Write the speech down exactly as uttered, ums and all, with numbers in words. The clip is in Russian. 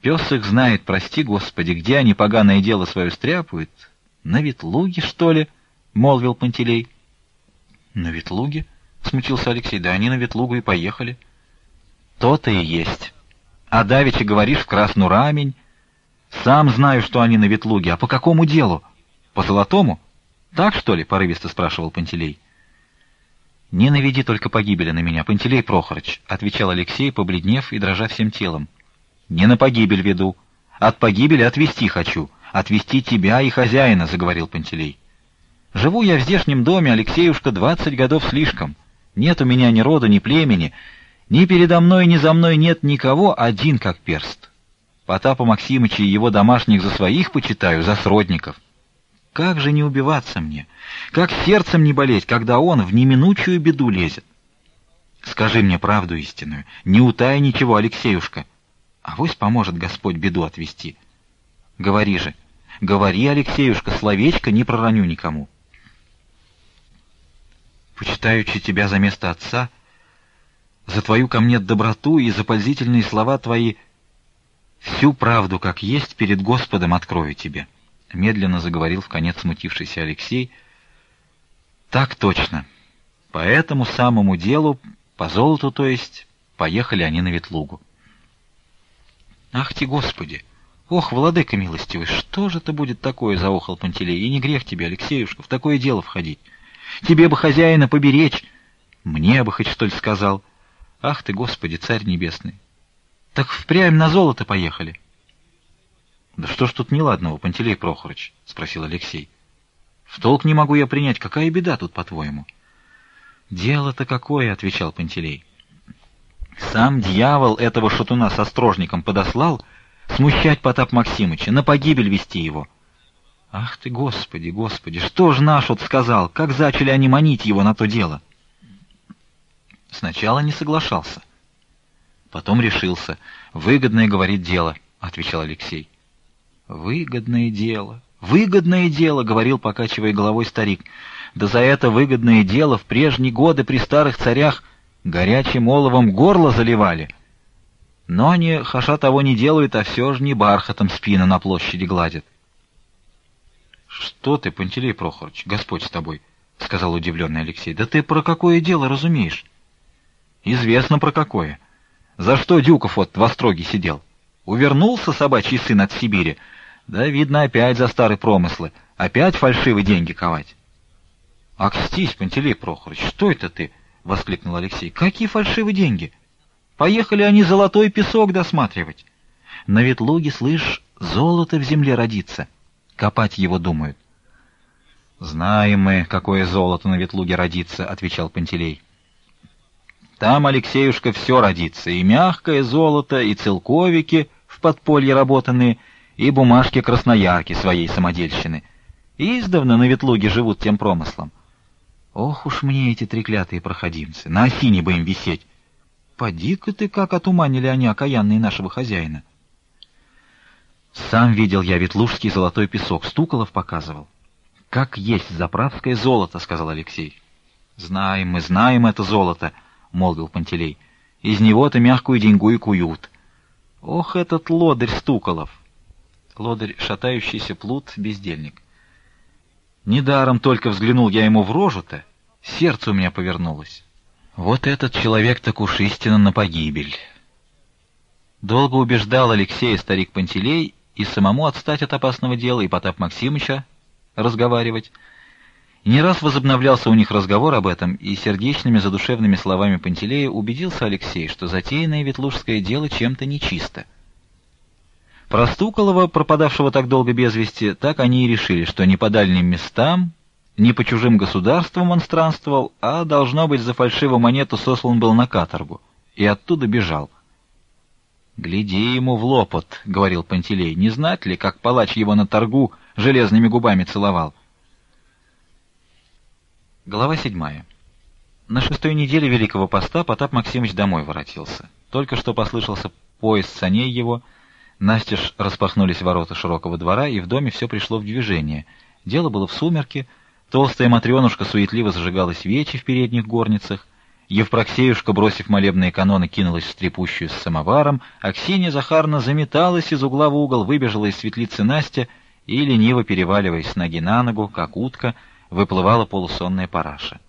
Пес их знает, прости, Господи, где они поганое дело свое стряпают. На Ветлуге, что ли? — молвил Пантелей. — На Ветлуге? — смутился Алексей. — Да они на Ветлугу и поехали. — То-то и есть. А давеча говоришь в Красну Рамень. Сам знаю, что они на Ветлуге. А по какому делу? По золотому? Так, что ли? — порывисто спрашивал Пантелей. — Не наведи только погибели на меня, Пантелей Прохорыч, — отвечал Алексей, побледнев и дрожа всем телом. — Не на погибель веду. От погибели отвести хочу. Отвести тебя и хозяина, — заговорил Пантелей. — Живу я в здешнем доме, Алексеюшка, двадцать годов слишком. Нет у меня ни рода, ни племени. Ни передо мной, ни за мной нет никого, один как перст. Потапа Максимыча и его домашних за своих почитаю, за сродников. Как же не убиваться мне? Как сердцем не болеть, когда он в неминучую беду лезет? Скажи мне правду истинную, не утай ничего, Алексеюшка. Авось поможет Господь беду отвести. Говори же, говори, Алексеюшка, словечко не пророню никому. Почитаючи тебя за место отца, за твою ко мне доброту и за пользительные слова твои, всю правду, как есть, перед Господом открою тебе, — медленно заговорил вконец смутившийся Алексей. — Так точно. По этому самому делу, по золоту, то есть, поехали они на Ветлугу. — Ах ты, Господи! Ох, владыка милостивый, что же это будет такое, — заохал Пантелей. — И не грех тебе, Алексеюшка, в такое дело входить. Тебе бы хозяина поберечь. Мне бы хоть что ли сказал. Ах ты, Господи, Царь Небесный! Так впрямь на золото поехали. — Да что ж тут неладного, Пантелей Прохорыч? — спросил Алексей. — В толк не могу я принять, какая беда тут, по-твоему? — Дело-то какое, — отвечал Пантелей. — Сам дьявол этого шатуна со строжником подослал смущать Потап Максимыча, на погибель вести его. Ах ты, Господи, Господи, что ж наш вот сказал, как зачали они манить его на то дело? Сначала не соглашался. Потом решился. Выгодное, говорит, дело, — отвечал Алексей. Выгодное дело, выгодное дело, — говорил, покачивая головой старик. Да за это выгодное дело в прежние годы при старых царях горячим оловом горло заливали. Но они, хаша того не делают, а все же не бархатом спину на площади гладят. — Что ты, Пантелей Прохорыч, Господь с тобой, — сказал удивленный Алексей. — Да ты про какое дело разумеешь? — Известно про какое. За что Дюков вот в Остроге сидел? Увернулся собачий сын от Сибири, да, видно, опять за старые промыслы, опять фальшивые деньги ковать. — Акстись, Пантелей Прохорыч, что это ты? — воскликнул Алексей. — Какие фальшивые деньги? Поехали они золотой песок досматривать. На Ветлуге, слышь, золото в земле родится. Копать его думают. — Знаем мы, какое золото на Ветлуге родится, — отвечал Пантелей. — Там, Алексеюшка, все родится, и мягкое золото, и целковики в подполье работанные, и бумажки красноярки своей самодельщины. Издавна на Ветлуге живут тем промыслом. Ох уж мне эти треклятые проходимцы, на осине бы им висеть. Поди-ка ты, как отуманили они окаянные нашего хозяина. Сам видел я ветлужский золотой песок, Стуколов показывал. — Как есть заправское золото, — сказал Алексей. — Знаем мы, знаем это золото, — молвил Пантелей. — Из него-то мягкую деньгу и куют. Ох, этот лодырь Стуколов! Лодырь — шатающийся плут, бездельник. Недаром только взглянул я ему в рожу-то, сердце у меня повернулось. Вот этот человек так уж истинно на погибель. Долго убеждал Алексея старик Пантелей и самому отстать от опасного дела, и Потап Максимыча разговаривать. И не раз возобновлялся у них разговор об этом, и сердечными задушевными словами Пантелея убедился Алексей, что затеянное ветлужское дело чем-то нечисто. Про Стуколова, пропадавшего так долго без вести, так они и решили, что не по дальним местам, не по чужим государствам он странствовал, а, должно быть, за фальшивую монету сослан был на каторгу, и оттуда бежал. «Гляди ему в лопот», — говорил Пантелей, — «не знать ли, как палач его на торгу железными губами целовал?» Глава седьмая. На шестой неделе Великого Поста Потап Максимыч домой воротился. Только что послышался поезд саней его, настежь распахнулись ворота широкого двора, и в доме все пришло в движение. Дело было в сумерки, толстая матренушка суетливо зажигала свечи в передних горницах, Евпроксеюшка, бросив молебные каноны, кинулась в стрепущую с самоваром, а Ксения Захаровна заметалась из угла в угол, выбежала из светлицы Настя и, лениво переваливаясь с ноги на ногу, как утка, выплывала полусонная параша.